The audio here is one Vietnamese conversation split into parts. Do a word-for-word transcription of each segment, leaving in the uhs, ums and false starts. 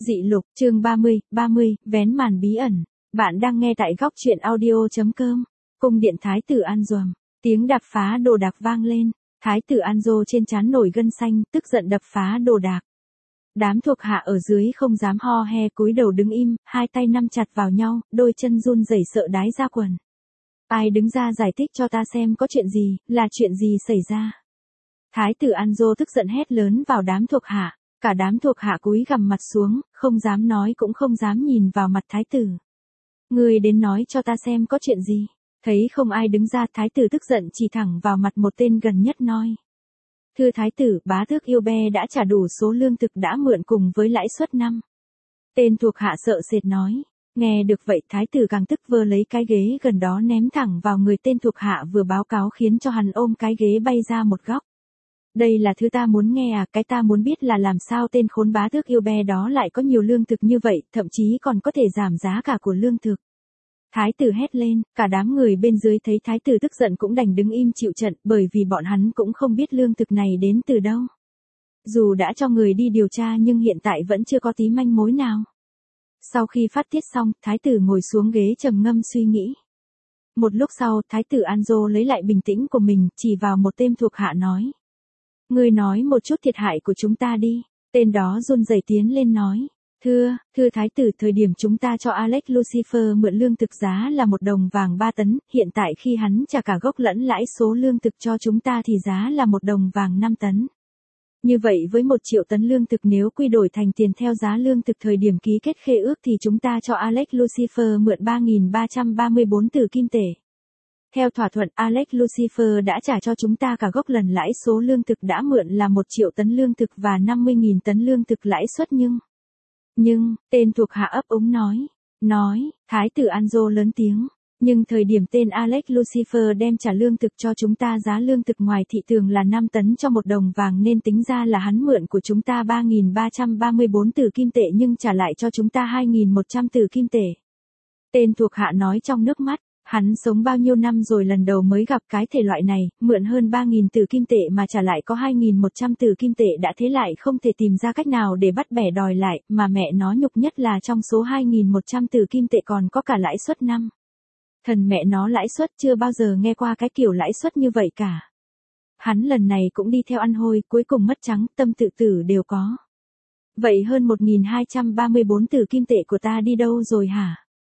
Dị lục, chương ba mươi, ba mươi, vén màn bí ẩn. Bạn đang nghe tại góc truyện audio.com. Cung điện Thái tử An Duầm. Tiếng đạp phá đồ đạc vang lên. Thái tử An Dô trên trán nổi gân xanh, tức giận đập phá đồ đạc. Đám thuộc hạ ở dưới không dám ho he, cúi đầu đứng im, hai tay nắm chặt vào nhau, đôi chân run rẩy sợ đái ra quần. Ai đứng ra giải thích cho ta xem có chuyện gì, là chuyện gì xảy ra. Thái tử An Dô tức giận hét lớn vào đám thuộc hạ. Cả đám thuộc hạ cúi gằm mặt xuống, không dám nói cũng không dám nhìn vào mặt thái tử. Người đến nói cho ta xem có chuyện gì. Thấy không ai đứng ra, thái tử tức giận chỉ thẳng vào mặt một tên gần nhất nói. Thưa thái tử, bá tước yêu be đã trả đủ số lương thực đã mượn cùng với lãi suất năm. Tên thuộc hạ sợ sệt nói. Nghe được vậy thái tử càng tức, vơ lấy cái ghế gần đó ném thẳng vào người tên thuộc hạ vừa báo cáo, khiến cho hắn ôm cái ghế bay ra một góc. Đây là thứ ta muốn nghe à, cái ta muốn biết là làm sao tên khốn bá tước yêu be đó lại có nhiều lương thực như vậy, thậm chí còn có thể giảm giá cả của lương thực. Thái tử hét lên, cả đám người bên dưới thấy thái tử tức giận cũng đành đứng im chịu trận, bởi vì bọn hắn cũng không biết lương thực này đến từ đâu. Dù đã cho người đi điều tra nhưng hiện tại vẫn chưa có tí manh mối nào. Sau khi phát tiết xong, thái tử ngồi xuống ghế trầm ngâm suy nghĩ. Một lúc sau, thái tử An Dô lấy lại bình tĩnh của mình, chỉ vào một tên thuộc hạ nói. Ngươi nói một chút thiệt hại của chúng ta đi. Tên đó run rẩy tiến lên nói. Thưa, thưa thái tử, thời điểm chúng ta cho Alex Lucifer mượn lương thực giá là một đồng vàng ba tấn, hiện tại khi hắn trả cả gốc lẫn lãi số lương thực cho chúng ta thì giá là một đồng vàng năm tấn. Như vậy với một triệu tấn lương thực, nếu quy đổi thành tiền theo giá lương thực thời điểm ký kết khế ước thì chúng ta cho Alex Lucifer mượn ba nghìn ba trăm ba mươi bốn tử kim tệ. Theo thỏa thuận, Alex Lucifer đã trả cho chúng ta cả gốc lần lãi số lương thực đã mượn là một triệu tấn lương thực và năm mươi nghìn tấn lương thực lãi suất nhưng... Nhưng, tên thuộc hạ ấp úng nói. Nói, thái tử An Dô lớn tiếng. Nhưng thời điểm tên Alex Lucifer đem trả lương thực cho chúng ta, giá lương thực ngoài thị trường là năm tấn cho một đồng vàng, nên tính ra là hắn mượn của chúng ta ba nghìn ba trăm ba mươi bốn tử kim tệ nhưng trả lại cho chúng ta hai nghìn một trăm tử kim tệ. Tên thuộc hạ nói trong nước mắt. Hắn sống bao nhiêu năm rồi lần đầu mới gặp cái thể loại này, mượn hơn ba nghìn tử kim tệ mà trả lại có hai nghìn một trăm tử kim tệ, đã thế lại không thể tìm ra cách nào để bắt bẻ đòi lại, mà mẹ nó nhục nhất là trong số hai nghìn một trăm tử kim tệ còn có cả lãi suất năm. Thần mẹ nó lãi suất, chưa bao giờ nghe qua cái kiểu lãi suất như vậy cả. Hắn lần này cũng đi theo ăn hôi, cuối cùng mất trắng, tâm tự tử đều có. Vậy hơn một nghìn hai trăm ba mươi bốn tử kim tệ của ta đi đâu rồi hả?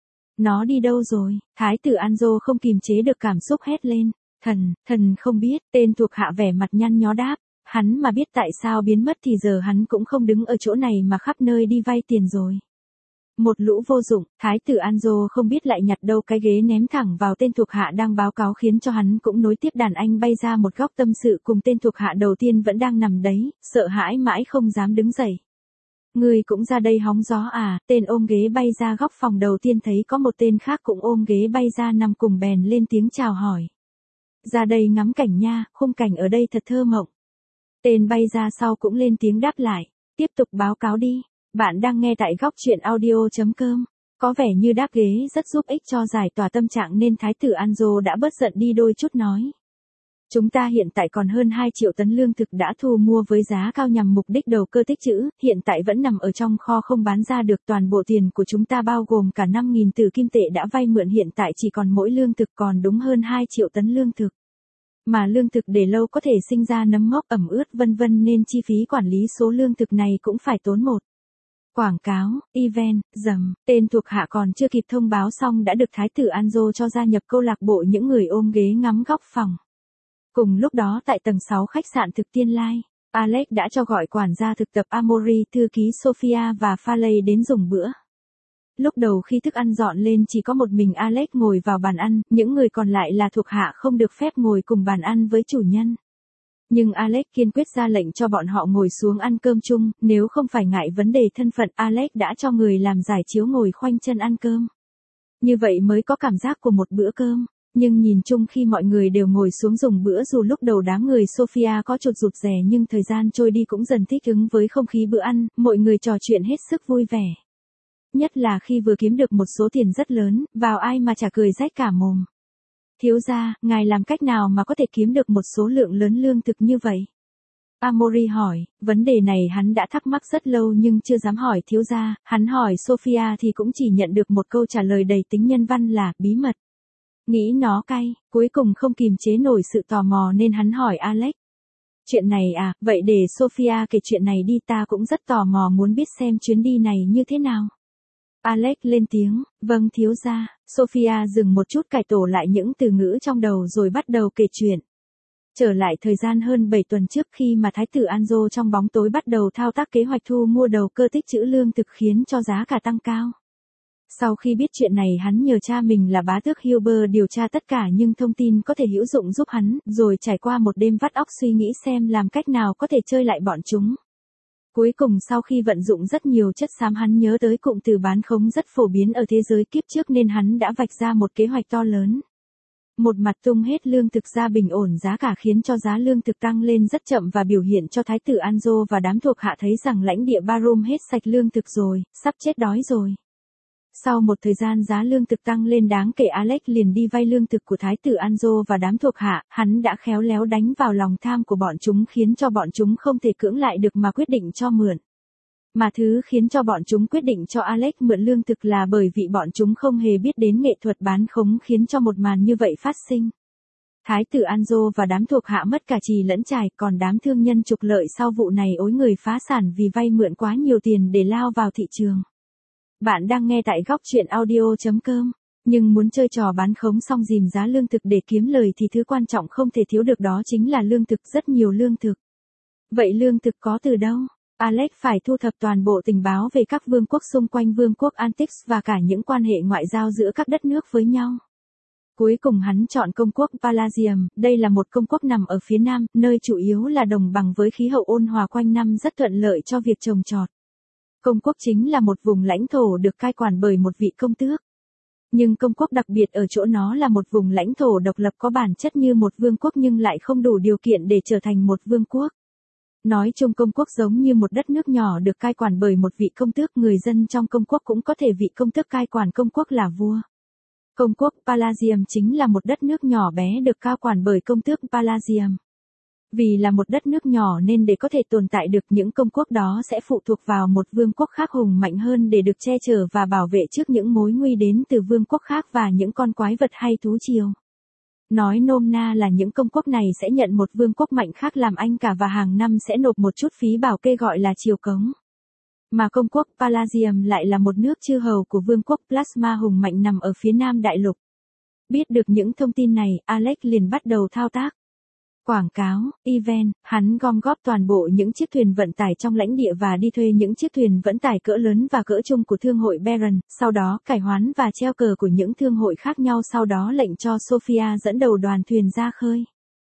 Nó đi đâu rồi? Thái tử An Dô không kìm chế được cảm xúc hét lên. Thần, thần không biết. Tên thuộc hạ vẻ mặt nhăn nhó đáp. Hắn mà biết tại sao biến mất thì giờ hắn cũng không đứng ở chỗ này mà khắp nơi đi vay tiền rồi. Một lũ vô dụng, thái tử An Dô không biết lại nhặt đâu cái ghế ném thẳng vào tên thuộc hạ đang báo cáo, khiến cho hắn cũng nối tiếp đàn anh bay ra một góc tâm sự cùng tên thuộc hạ đầu tiên vẫn đang nằm đấy, sợ hãi mãi không dám đứng dậy. Người cũng ra đây hóng gió à? Tên ôm ghế bay ra góc phòng đầu tiên thấy có một tên khác cũng ôm ghế bay ra nằm cùng bèn lên tiếng chào hỏi. Ra đây ngắm cảnh nha, khung cảnh ở đây thật thơ mộng. Tên bay ra sau cũng lên tiếng đáp lại. Tiếp tục báo cáo đi. Bạn đang nghe tại góc truyện audio.com. Có vẻ như đáp ghế rất giúp ích cho giải tỏa tâm trạng nên thái tử An Dô đã bớt giận đi đôi chút nói. Chúng ta hiện tại còn hơn hai triệu tấn lương thực đã thu mua với giá cao nhằm mục đích đầu cơ tích trữ, hiện tại vẫn nằm ở trong kho không bán ra được. Toàn bộ tiền của chúng ta bao gồm cả năm nghìn tử kim tệ đã vay mượn, hiện tại chỉ còn mỗi lương thực còn đúng hơn hai triệu tấn lương thực. Mà lương thực để lâu có thể sinh ra nấm mốc ẩm ướt vân vân, nên chi phí quản lý số lương thực này cũng phải tốn một. Quảng cáo, event, dầm, tên thuộc hạ còn chưa kịp thông báo xong đã được thái tử An Dô cho gia nhập câu lạc bộ những người ôm ghế ngắm góc phòng. Cùng lúc đó tại tầng sáu khách sạn Thực Tiên Lai, Alex đã cho gọi quản gia thực tập Amory, thư ký Sophia và Farley đến dùng bữa. Lúc đầu khi thức ăn dọn lên chỉ có một mình Alex ngồi vào bàn ăn, những người còn lại là thuộc hạ không được phép ngồi cùng bàn ăn với chủ nhân. Nhưng Alex kiên quyết ra lệnh cho bọn họ ngồi xuống ăn cơm chung, nếu không phải ngại vấn đề thân phận, Alex đã cho người làm giải chiếu ngồi khoanh chân ăn cơm. Như vậy mới có cảm giác của một bữa cơm. Nhưng nhìn chung khi mọi người đều ngồi xuống dùng bữa, dù lúc đầu đám người Sophia có chút rụt rè nhưng thời gian trôi đi cũng dần thích ứng với không khí bữa ăn, mọi người trò chuyện hết sức vui vẻ. Nhất là khi vừa kiếm được một số tiền rất lớn, vào ai mà chả cười rách cả mồm. Thiếu gia, ngài làm cách nào mà có thể kiếm được một số lượng lớn lương thực như vậy? Amaury hỏi, vấn đề này hắn đã thắc mắc rất lâu nhưng chưa dám hỏi thiếu gia, hắn hỏi Sophia thì cũng chỉ nhận được một câu trả lời đầy tính nhân văn là, bí mật. Nghĩ nó cay, cuối cùng không kìm chế nổi sự tò mò nên hắn hỏi Alex. Chuyện này à, vậy để Sophia kể chuyện này đi, ta cũng rất tò mò muốn biết xem chuyến đi này như thế nào. Alex lên tiếng, vâng thiếu gia. Sophia dừng một chút cải tổ lại những từ ngữ trong đầu rồi bắt đầu kể chuyện. Trở lại thời gian hơn bảy tuần trước khi mà Thái tử Anjo trong bóng tối bắt đầu thao tác kế hoạch thu mua đầu cơ tích trữ lương thực khiến cho giá cả tăng cao. Sau khi biết chuyện này hắn nhờ cha mình là bá tước Hubert điều tra tất cả những thông tin có thể hữu dụng giúp hắn, rồi trải qua một đêm vắt óc suy nghĩ xem làm cách nào có thể chơi lại bọn chúng. Cuối cùng sau khi vận dụng rất nhiều chất xám hắn nhớ tới cụm từ bán khống rất phổ biến ở thế giới kiếp trước nên hắn đã vạch ra một kế hoạch to lớn. Một mặt tung hết lương thực ra bình ổn giá cả khiến cho giá lương thực tăng lên rất chậm và biểu hiện cho Thái tử Anjo và đám thuộc hạ thấy rằng lãnh địa Barum hết sạch lương thực rồi, sắp chết đói rồi. Sau một thời gian giá lương thực tăng lên đáng kể Alex liền đi vay lương thực của Thái tử Anjo và đám thuộc hạ, hắn đã khéo léo đánh vào lòng tham của bọn chúng khiến cho bọn chúng không thể cưỡng lại được mà quyết định cho mượn. Mà thứ khiến cho bọn chúng quyết định cho Alex mượn lương thực là bởi vì bọn chúng không hề biết đến nghệ thuật bán khống khiến cho một màn như vậy phát sinh. Thái tử Anjo và đám thuộc hạ mất cả trì lẫn trải, còn đám thương nhân trục lợi sau vụ này ối người phá sản vì vay mượn quá nhiều tiền để lao vào thị trường. Bạn đang nghe tại góc truyện audio chấm com. Nhưng muốn chơi trò bán khống xong dìm giá lương thực để kiếm lời thì thứ quan trọng không thể thiếu được đó chính là lương thực, rất nhiều lương thực. Vậy lương thực có từ đâu? Alex phải thu thập toàn bộ tình báo về các vương quốc xung quanh vương quốc Antix và cả những quan hệ ngoại giao giữa các đất nước với nhau. Cuối cùng hắn chọn công quốc Palagium, đây là một công quốc nằm ở phía nam, nơi chủ yếu là đồng bằng với khí hậu ôn hòa quanh năm rất thuận lợi cho việc trồng trọt. Công quốc chính là một vùng lãnh thổ được cai quản bởi một vị công tước. Nhưng công quốc đặc biệt ở chỗ nó là một vùng lãnh thổ độc lập có bản chất như một vương quốc nhưng lại không đủ điều kiện để trở thành một vương quốc. Nói chung công quốc giống như một đất nước nhỏ được cai quản bởi một vị công tước, người dân trong công quốc cũng có thể vị công tước cai quản công quốc là vua. Công quốc Palagium chính là một đất nước nhỏ bé được cai quản bởi công tước Palagium. Vì là một đất nước nhỏ nên để có thể tồn tại được những công quốc đó sẽ phụ thuộc vào một vương quốc khác hùng mạnh hơn để được che chở và bảo vệ trước những mối nguy đến từ vương quốc khác và những con quái vật hay thú triều. Nói nôm na là những công quốc này sẽ nhận một vương quốc mạnh khác làm anh cả và hàng năm sẽ nộp một chút phí bảo kê gọi là triều cống. Mà công quốc Palagium lại là một nước chư hầu của vương quốc Plasma hùng mạnh nằm ở phía nam đại lục. Biết được những thông tin này, Alex liền bắt đầu thao tác. Quảng cáo, event, hắn gom góp toàn bộ những chiếc thuyền vận tải trong lãnh địa và đi thuê những chiếc thuyền vận tải cỡ lớn và cỡ trung của thương hội Baron, sau đó cải hoán và treo cờ của những thương hội khác nhau, sau đó lệnh cho Sophia dẫn đầu đoàn thuyền ra khơi.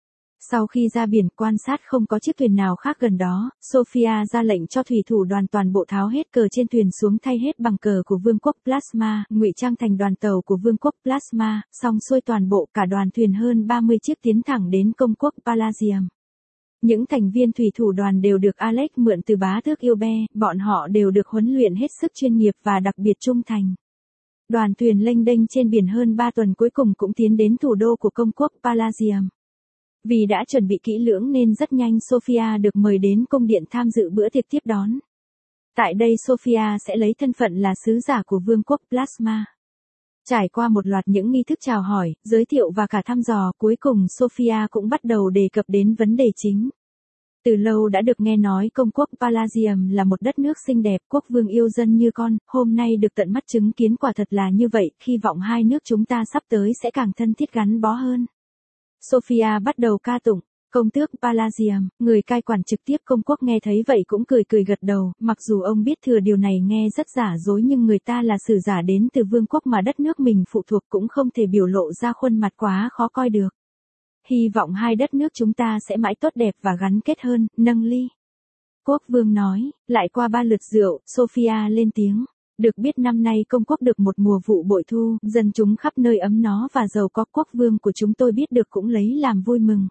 Sau khi ra biển quan sát không có chiếc thuyền nào khác gần đó, Sophia ra lệnh cho thủy thủ đoàn toàn bộ tháo hết cờ trên thuyền xuống thay hết bằng cờ của vương quốc Plasma, ngụy trang thành đoàn tàu của vương quốc Plasma, xong xuôi toàn bộ cả đoàn thuyền hơn ba mươi chiếc tiến thẳng đến công quốc Palagium. Những thành viên thủy thủ đoàn đều được Alex mượn từ bá tước Hubert, bọn họ đều được huấn luyện hết sức chuyên nghiệp và đặc biệt trung thành. Đoàn thuyền lênh đênh trên biển hơn ba tuần cuối cùng cũng tiến đến thủ đô của công quốc Palagium. Vì đã chuẩn bị kỹ lưỡng nên rất nhanh Sophia được mời đến cung điện tham dự bữa tiệc tiếp đón. Tại đây Sophia sẽ lấy thân phận là sứ giả của vương quốc Plasma. Trải qua một loạt những nghi thức chào hỏi, giới thiệu và cả thăm dò, cuối cùng Sophia cũng bắt đầu đề cập đến vấn đề chính. Từ lâu đã được nghe nói công quốc Palagium là một đất nước xinh đẹp, quốc vương yêu dân như con, hôm nay được tận mắt chứng kiến quả thật là như vậy, hy vọng hai nước chúng ta sắp tới sẽ càng thân thiết gắn bó hơn. Sophia bắt đầu ca tụng, công tước Palagium, người cai quản trực tiếp công quốc nghe thấy vậy cũng cười cười gật đầu, mặc dù ông biết thừa điều này nghe rất giả dối nhưng người ta là sử giả đến từ vương quốc mà đất nước mình phụ thuộc cũng không thể biểu lộ ra khuôn mặt quá khó coi được. Hy vọng hai đất nước chúng ta sẽ mãi tốt đẹp và gắn kết hơn, nâng ly. Quốc vương nói, lại qua ba lượt rượu, Sophia lên tiếng. Được biết năm nay công quốc được một mùa vụ bội thu, dân chúng khắp nơi ấm nó và giàu có, quốc vương của chúng tôi biết được cũng lấy làm vui mừng.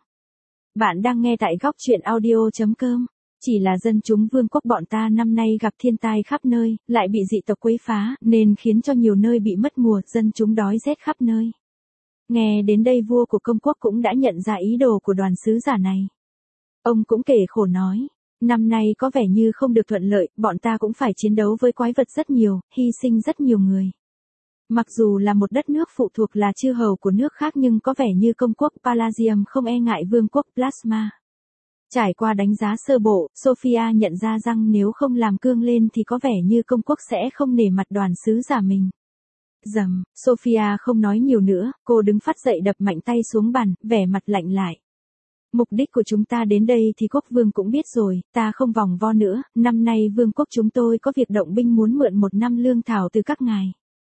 Bạn đang nghe tại góc truyện audio chấm com. Chỉ là dân chúng vương quốc bọn ta năm nay gặp thiên tai khắp nơi, lại bị dị tộc quấy phá, nên khiến cho nhiều nơi bị mất mùa, dân chúng đói rét khắp nơi. Nghe đến đây vua của công quốc cũng đã nhận ra ý đồ của đoàn sứ giả này. Ông cũng kể khổ nói, năm nay có vẻ như không được thuận lợi, bọn ta cũng phải chiến đấu với quái vật rất nhiều, hy sinh rất nhiều người. Mặc dù là một đất nước phụ thuộc là chư hầu của nước khác nhưng có vẻ như công quốc Palladium không e ngại vương quốc Plasma. Trải qua đánh giá sơ bộ, Sophia nhận ra rằng nếu không làm cương lên thì có vẻ như công quốc sẽ không nể mặt đoàn sứ giả mình. Dầm, Sophia không nói nhiều nữa, cô đứng phát dậy đập mạnh tay xuống bàn, vẻ mặt lạnh lại. Mục đích của chúng ta đến đây thì quốc vương cũng biết rồi, ta không vòng vo nữa, năm nay vương quốc chúng tôi có việc động binh muốn mượn một năm lương thảo từ các ngài.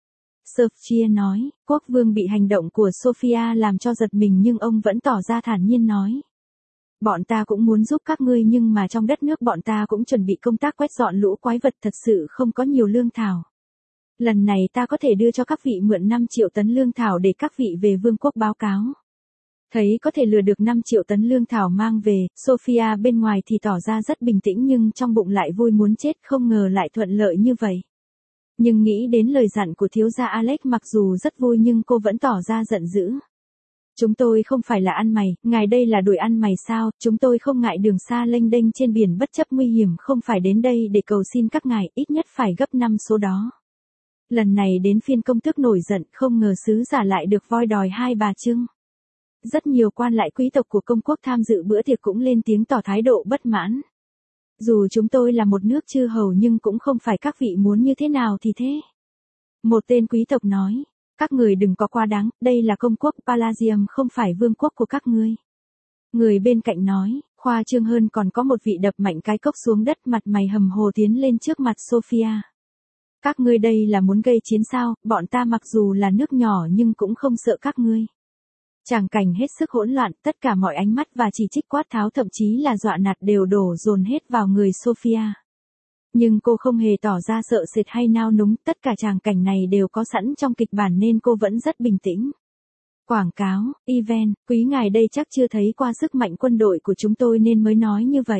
Sophia nói, quốc vương bị hành động của Sophia làm cho giật mình nhưng ông vẫn tỏ ra thản nhiên nói. Bọn ta cũng muốn giúp các ngươi nhưng mà trong đất nước bọn ta cũng chuẩn bị công tác quét dọn lũ quái vật thật sự không có nhiều lương thảo. Lần này ta có thể đưa cho các vị mượn năm triệu tấn lương thảo để các vị về vương quốc báo cáo. Thấy có thể lừa được năm triệu tấn lương thảo mang về, Sophia bên ngoài thì tỏ ra rất bình tĩnh nhưng trong bụng lại vui muốn chết không ngờ lại thuận lợi như vậy. Nhưng nghĩ đến lời dặn của thiếu gia Alex mặc dù rất vui nhưng cô vẫn tỏ ra giận dữ. Chúng tôi không phải là ăn mày, ngài đây là đuổi ăn mày sao, chúng tôi không ngại đường xa lênh đênh trên biển bất chấp nguy hiểm không phải đến đây để cầu xin các ngài, ít nhất phải gấp năm số đó. Lần này đến phiên công tước nổi giận, không ngờ sứ giả lại được voi đòi hai bà trưng. Rất nhiều quan lại quý tộc của công quốc tham dự bữa tiệc cũng lên tiếng tỏ thái độ bất mãn. Dù chúng tôi là một nước chư hầu nhưng cũng không phải các vị muốn như thế nào thì thế. Một tên quý tộc nói, các người đừng có quá đáng, đây là công quốc Palladium không phải vương quốc của các ngươi. Người bên cạnh nói, khoa trương hơn còn có một vị đập mạnh cái cốc xuống đất mặt mày hầm hồ tiến lên trước mặt Sophia. Các ngươi đây là muốn gây chiến sao, bọn ta mặc dù là nước nhỏ nhưng cũng không sợ các ngươi. Tràng cảnh hết sức hỗn loạn, tất cả mọi ánh mắt và chỉ trích quát tháo thậm chí là dọa nạt đều đổ dồn hết vào người Sophia. Nhưng cô không hề tỏ ra sợ sệt hay nao núng, tất cả tràng cảnh này đều có sẵn trong kịch bản nên cô vẫn rất bình tĩnh. Quảng cáo, event, quý ngài đây chắc chưa thấy qua sức mạnh quân đội của chúng tôi nên mới nói như vậy.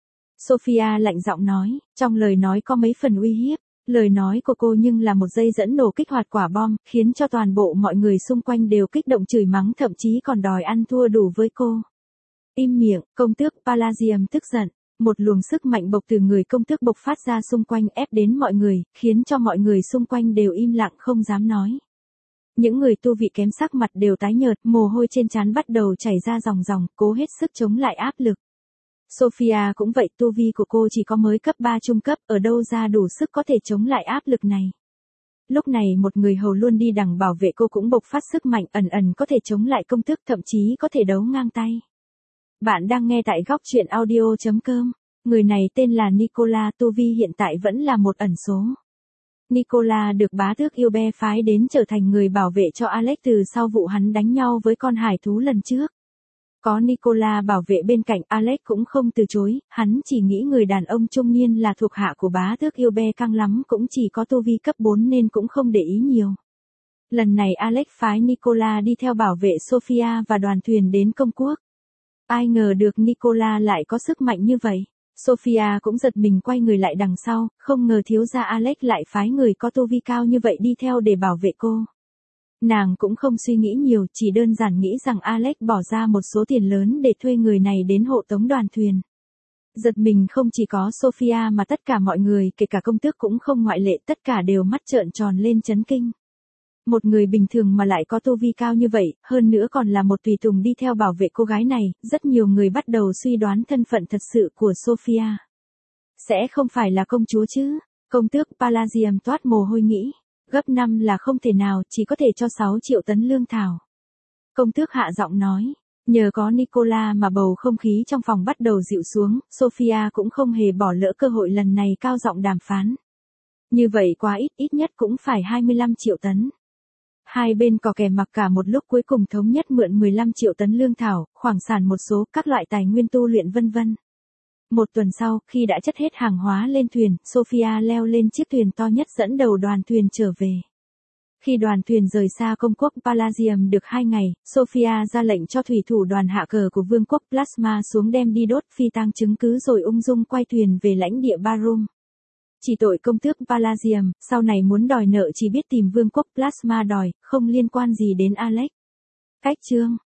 Sophia lạnh giọng nói, trong lời nói có mấy phần uy hiếp. Lời nói của cô nhưng là một dây dẫn nổ kích hoạt quả bom, khiến cho toàn bộ mọi người xung quanh đều kích động chửi mắng thậm chí còn đòi ăn thua đủ với cô. Im miệng, công tước Palladium tức giận. Một luồng sức mạnh bộc từ người công tước bộc phát ra xung quanh ép đến mọi người, khiến cho mọi người xung quanh đều im lặng không dám nói. Những người tu vị kém sắc mặt đều tái nhợt, mồ hôi trên trán bắt đầu chảy ra ròng ròng, cố hết sức chống lại áp lực. Sophia cũng vậy, tu vi của cô chỉ có mới cấp ba trung cấp, ở đâu ra đủ sức có thể chống lại áp lực này. Lúc này một người hầu luôn đi đằng bảo vệ cô cũng bộc phát sức mạnh ẩn ẩn có thể chống lại công tước thậm chí có thể đấu ngang tay. Bạn đang nghe tại góc truyện audio chấm com. Người này tên là Nicola, tu vi hiện tại vẫn là một ẩn số. Nicola được bá tước Ilbe phái đến trở thành người bảo vệ cho Alex từ sau vụ hắn đánh nhau với con hải thú lần trước. Có Nicola bảo vệ bên cạnh, Alex cũng không từ chối, hắn chỉ nghĩ người đàn ông trung niên là thuộc hạ của bá tước Ilbe căng lắm cũng chỉ có tu vi cấp bốn nên cũng không để ý nhiều. Lần này Alex phái Nicola đi theo bảo vệ Sophia và đoàn thuyền đến công quốc. Ai ngờ được Nicola lại có sức mạnh như vậy. Sophia cũng giật mình quay người lại đằng sau, không ngờ thiếu gia Alex lại phái người có tu vi cao như vậy đi theo để bảo vệ cô. Nàng cũng không suy nghĩ nhiều, chỉ đơn giản nghĩ rằng Alex bỏ ra một số tiền lớn để thuê người này đến hộ tống đoàn thuyền. Giật mình không chỉ có Sophia mà tất cả mọi người, kể cả công tước cũng không ngoại lệ, tất cả đều mắt trợn tròn lên chấn kinh. Một người bình thường mà lại có tu vi cao như vậy, hơn nữa còn là một tùy tùng đi theo bảo vệ cô gái này, rất nhiều người bắt đầu suy đoán thân phận thật sự của Sophia. Sẽ không phải là công chúa chứ? Công tước Palladium toát mồ hôi nghĩ. Gấp năm là không thể nào, chỉ có thể cho sáu triệu tấn lương thảo. Công tước hạ giọng nói, nhờ có Nicola mà bầu không khí trong phòng bắt đầu dịu xuống, Sophia cũng không hề bỏ lỡ cơ hội lần này cao giọng đàm phán. Như vậy quá ít, ít nhất cũng phải hai mươi lăm triệu tấn. Hai bên có kè mặc cả một lúc cuối cùng thống nhất mượn mười lăm triệu tấn lương thảo, khoáng sản một số, các loại tài nguyên tu luyện vân vân. Một tuần sau, khi đã chất hết hàng hóa lên thuyền, Sophia leo lên chiếc thuyền to nhất dẫn đầu đoàn thuyền trở về. Khi đoàn thuyền rời xa công quốc Palladium được hai ngày, Sophia ra lệnh cho thủy thủ đoàn hạ cờ của vương quốc Plasma xuống đem đi đốt phi tang chứng cứ rồi ung dung quay thuyền về lãnh địa Barum. Chỉ tội công tước Palladium, sau này muốn đòi nợ chỉ biết tìm vương quốc Plasma đòi, không liên quan gì đến Alex. Cách chương